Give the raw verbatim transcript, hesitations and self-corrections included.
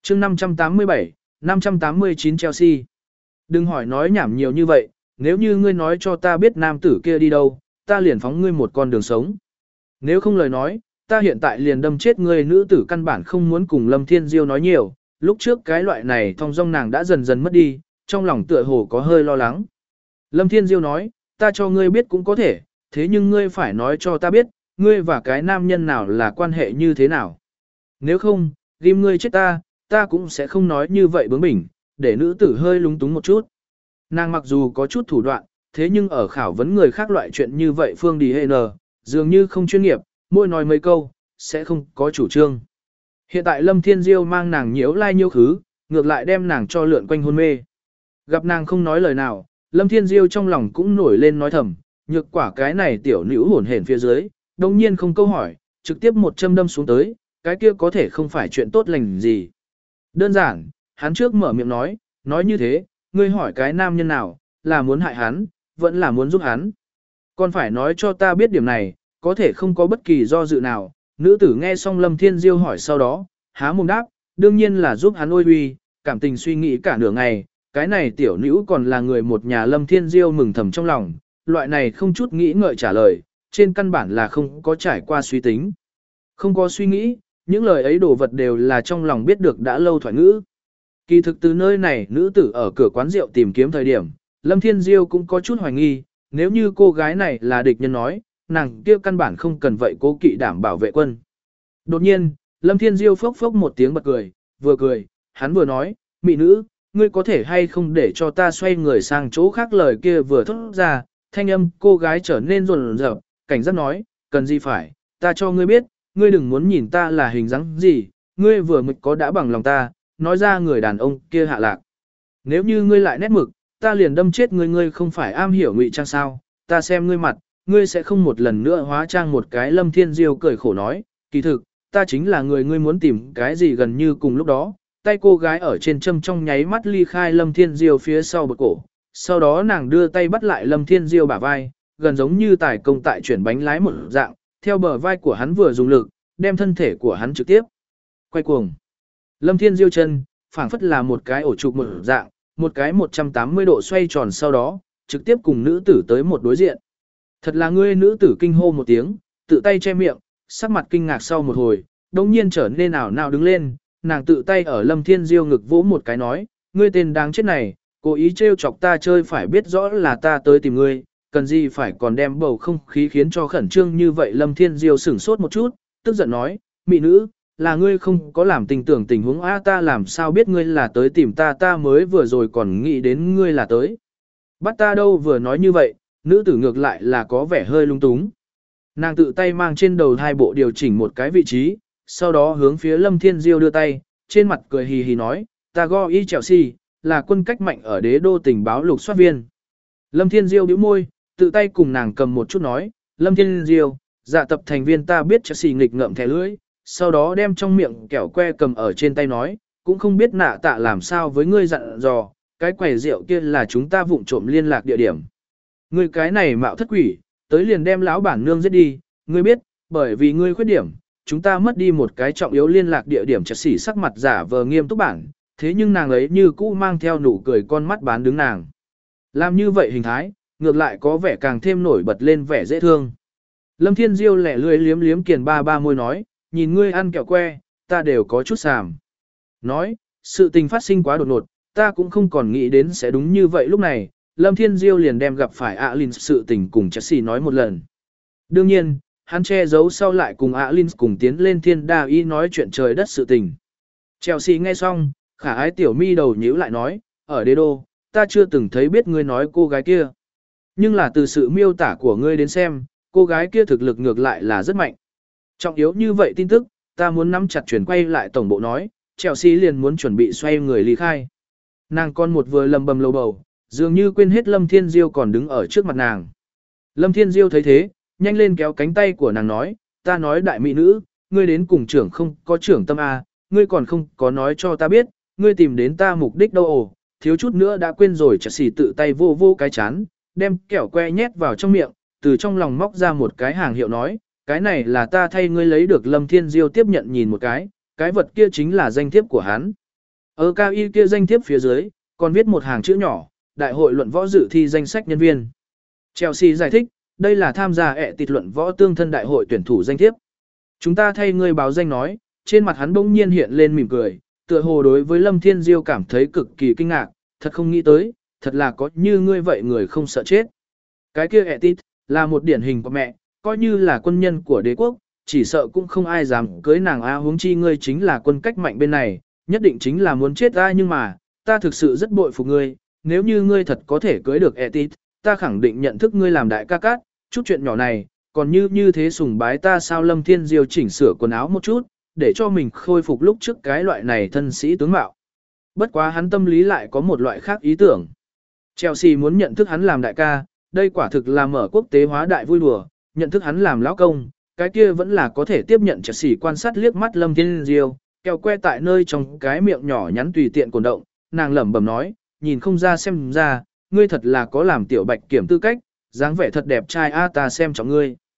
chương năm trăm tám mươi bảy, năm trăm tám mươi chín Chelsea. Đừng hỏi nói nhảm nhiều như vậy, nếu như ngươi nói cho ta biết nam tử kia đi đâu, ta liền phóng ngươi một con đường sống. Nếu không lời nói, ta hiện tại liền đâm chết ngươi. Nữ tử căn bản không muốn cùng Lâm Thiên Diêu nói nhiều, lúc trước cái loại này thong dong nàng đã dần dần mất đi, trong lòng tựa hồ có hơi lo lắng. Lâm Thiên Diêu nói, ta cho ngươi biết cũng có thể, thế nhưng ngươi phải nói cho ta biết, ngươi và cái nam nhân nào là quan hệ như thế nào. Nếu không, ghim ngươi chết ta, ta cũng sẽ không nói như vậy bướng bỉnh, để nữ tử hơi lúng túng một chút. Nàng mặc dù có chút thủ đoạn, thế nhưng ở khảo vấn người khác loại chuyện như vậy Phương Đi Hê Nờ, dường như không chuyên nghiệp, mỗi nói mấy câu, sẽ không có chủ trương. Hiện tại Lâm Thiên Diêu mang nàng nhiễu lai nhiễu khứ, ngược lại đem nàng cho lượn quanh hôn mê. Gặp nàng không nói lời nào, Lâm Thiên Diêu trong lòng cũng nổi lên nói thầm, nhược quả cái này tiểu nữ hổn hển phía dưới, đồng nhiên không câu hỏi, trực tiếp một châm đâm xuống tới, cái kia có thể không phải chuyện tốt lành gì. Đơn giản, hắn trước mở miệng nói, nói như thế, ngươi hỏi cái nam nhân nào, là muốn hại hắn, vẫn là muốn giúp hắn. Còn phải nói cho ta biết điểm này, có thể không có bất kỳ do dự nào. Nữ tử nghe xong Lâm Thiên Diêu hỏi sau đó, há mồm đáp, đương nhiên là giúp hắn ôi huy, cảm tình suy nghĩ cả nửa ngày, cái này tiểu nữ còn là người một nhà. Lâm Thiên Diêu mừng thầm trong lòng, loại này không chút nghĩ ngợi trả lời, trên căn bản là không có trải qua suy tính. Không có suy nghĩ, những lời ấy đồ vật đều là trong lòng biết được đã lâu thoại ngữ. Kỳ thực từ nơi này nữ tử ở cửa quán rượu tìm kiếm thời điểm, Lâm Thiên Diêu cũng có chút hoài nghi, nếu như cô gái này là địch nhân nói, nàng kia căn bản không cần vậy cố kỵ đảm bảo vệ quân. Đột nhiên, Lâm Thiên Diêu phốc phốc một tiếng bật cười, vừa cười, hắn vừa nói, mị nữ, ngươi có thể hay không để cho ta xoay người sang chỗ khác. Lời kia vừa thốt ra, thanh âm cô gái trở nên rồn rợp, cảnh giác nói, cần gì phải, ta cho ngươi biết, ngươi đừng muốn nhìn ta là hình dáng gì, ngươi vừa mực có đã bằng lòng ta, nói ra người đàn ông kia hạ lạc. Nếu như ngươi lại nét mực, ta liền đâm chết ngươi. Ngươi không phải am hiểu ngụy trang sao, ta xem ngươi mặt, ngươi sẽ không một lần nữa hóa trang một cái. Lâm Thiên Diêu cười khổ nói, kỳ thực, ta chính là người ngươi muốn tìm cái gì. Gần như cùng lúc đó, tay cô gái ở trên châm trong nháy mắt ly khai Lâm Thiên Diêu phía sau bờ cổ, sau đó nàng đưa tay bắt lại Lâm Thiên Diêu bả vai, gần giống như tài công tại chuyển bánh lái một dạng, theo bờ vai của hắn vừa dùng lực, đem thân thể của hắn trực tiếp quay cuồng. Lâm Thiên Diêu chân, phảng phất là một cái ổ trục một dạng, một cái một trăm tám mươi độ xoay tròn, sau đó, trực tiếp cùng nữ tử tới một đối diện. Thật là ngươi. Nữ tử kinh hô một tiếng, tự tay che miệng, sắc mặt kinh ngạc sau một hồi, đồng nhiên trở nên ảo nào đứng lên, nàng tự tay ở Lâm Thiên Diêu ngực vỗ một cái nói, ngươi tên đáng chết này, cố ý trêu chọc ta chơi, phải biết rõ là ta tới tìm ngươi, cần gì phải còn đem bầu không khí khiến cho khẩn trương như vậy. Lâm Thiên Diêu sửng sốt một chút, tức giận nói, mị nữ, là ngươi không có làm tình tưởng tình huống a, ta làm sao biết ngươi là tới tìm ta, ta mới vừa rồi còn nghĩ đến ngươi là tới bắt ta đâu. Vừa nói như vậy, nữ tử ngược lại là có vẻ hơi lung túng. Nàng tự tay mang trên đầu hai bộ điều chỉnh một cái vị trí, sau đó hướng phía Lâm Thiên Diêu đưa tay, trên mặt cười hì hì nói, ta go y Chelsea, là quân cách mạnh ở đế đô tình báo lục soát viên. Lâm Thiên Diêu bĩu môi, tự tay cùng nàng cầm một chút nói, Lâm Thiên Diêu, dạ tập thành viên ta biết Chelsea nghịch ngợm thẻ lưỡi, sau đó đem trong miệng kẹo que cầm ở trên tay nói, cũng không biết nạ tạ làm sao với ngươi dặn dò, cái quầy rượu kia là chúng ta vụng trộm liên lạc địa điểm. Ngươi cái này mạo thất quỷ, tới liền đem lão bản nương giết đi, ngươi biết, bởi vì ngươi khuyết điểm, chúng ta mất đi một cái trọng yếu liên lạc địa điểm. Chelsea sắc mặt giả vờ nghiêm túc bản, thế nhưng nàng ấy như cũ mang theo nụ cười, con mắt bán đứng nàng. Làm như vậy hình thái, ngược lại có vẻ càng thêm nổi bật lên vẻ dễ thương. Lâm Thiên Diêu lẻ lươi liếm liếm kiền ba ba môi nói, nhìn ngươi ăn kẹo que, ta đều có chút sàm. Nói, sự tình phát sinh quá đột ngột, ta cũng không còn nghĩ đến sẽ đúng như vậy. Lúc này, Lâm Thiên Diêu liền đem gặp phải Alin sự tình cùng Chelsea nói một lần. Đương nhiên, hắn che giấu sau lại cùng Alin cùng tiến lên Thiên Đa Y nói chuyện trời đất sự tình. Chelsea nghe xong, khả ái tiểu mi đầu nhíu lại nói, ở đế đô, ta chưa từng thấy biết ngươi nói cô gái kia. Nhưng là từ sự miêu tả của ngươi đến xem, cô gái kia thực lực ngược lại là rất mạnh. Trọng yếu như vậy tin tức, ta muốn nắm chặt chuyển quay lại tổng bộ nói, Chelsea liền muốn chuẩn bị xoay người ly khai. Nàng con một vừa lầm bầm lầu bầu, dường như quên hết Lâm Thiên Diêu còn đứng ở trước mặt nàng. Lâm Thiên Diêu thấy thế, nhanh lên kéo cánh tay của nàng nói, ta nói đại mỹ nữ, ngươi đến cùng trưởng không có trưởng tâm A, ngươi còn không có nói cho ta biết, ngươi tìm đến ta mục đích đâu ồ, thiếu chút nữa đã quên rồi. Chelsea tự tay vô vô cái chán, đem kẹo que nhét vào trong miệng, từ trong lòng móc ra một cái hàng hiệu nói, cái này là ta thay ngươi lấy được. Lâm Thiên Diêu tiếp nhận nhìn một cái, cái vật kia chính là danh thiếp của hắn. Ở cao y kia danh thiếp phía dưới, còn viết một hàng chữ nhỏ, đại hội luận võ dự thi danh sách nhân viên. Chelsea giải thích, đây là tham gia ẹ tịt luận võ tương thân đại hội tuyển thủ danh thiếp. Chúng ta thay ngươi báo danh nói, trên mặt hắn bỗng nhiên hiện lên mỉm cười, tựa hồ đối với Lâm Thiên Diêu cảm thấy cực kỳ kinh ngạc, thật không nghĩ tới, thật là có như ngươi vậy người không sợ chết. Cái kia ẹ tịt, là một điển hình của mẹ, coi như là quân nhân của đế quốc, chỉ sợ cũng không ai dám cưới nàng a huống chi ngươi chính là quân cách mạnh bên này, nhất định chính là muốn chết ta nhưng mà, ta thực sự rất bội phục ngươi, nếu như ngươi thật có thể cưới được ẹ tịt, ta khẳng định nhận thức ngươi làm đại ca cát, chút chuyện nhỏ này, còn như như thế sùng bái ta sao. Lâm Thiên Diêu chỉnh sửa quần áo một chút, để cho mình khôi phục lúc trước cái loại này thân sĩ tướng mạo. Bất quá hắn tâm lý lại có một loại khác ý tưởng. Chelsea muốn nhận thức hắn làm đại ca, đây quả thực là mở quốc tế hóa đại vui đùa, nhận thức hắn làm lão công, cái kia vẫn là có thể tiếp nhận. Chelsea quan sát liếc mắt Lâm Thiên Diêu, keo que tại nơi trong cái miệng nhỏ nhắn tùy tiện cuộn động, nàng lẩm bẩm nói, nhìn không ra xem ra, ngươi thật là có làm tiểu bạch kiểm tư cách, dáng vẻ thật đẹp trai a ta xem trọng ngươi.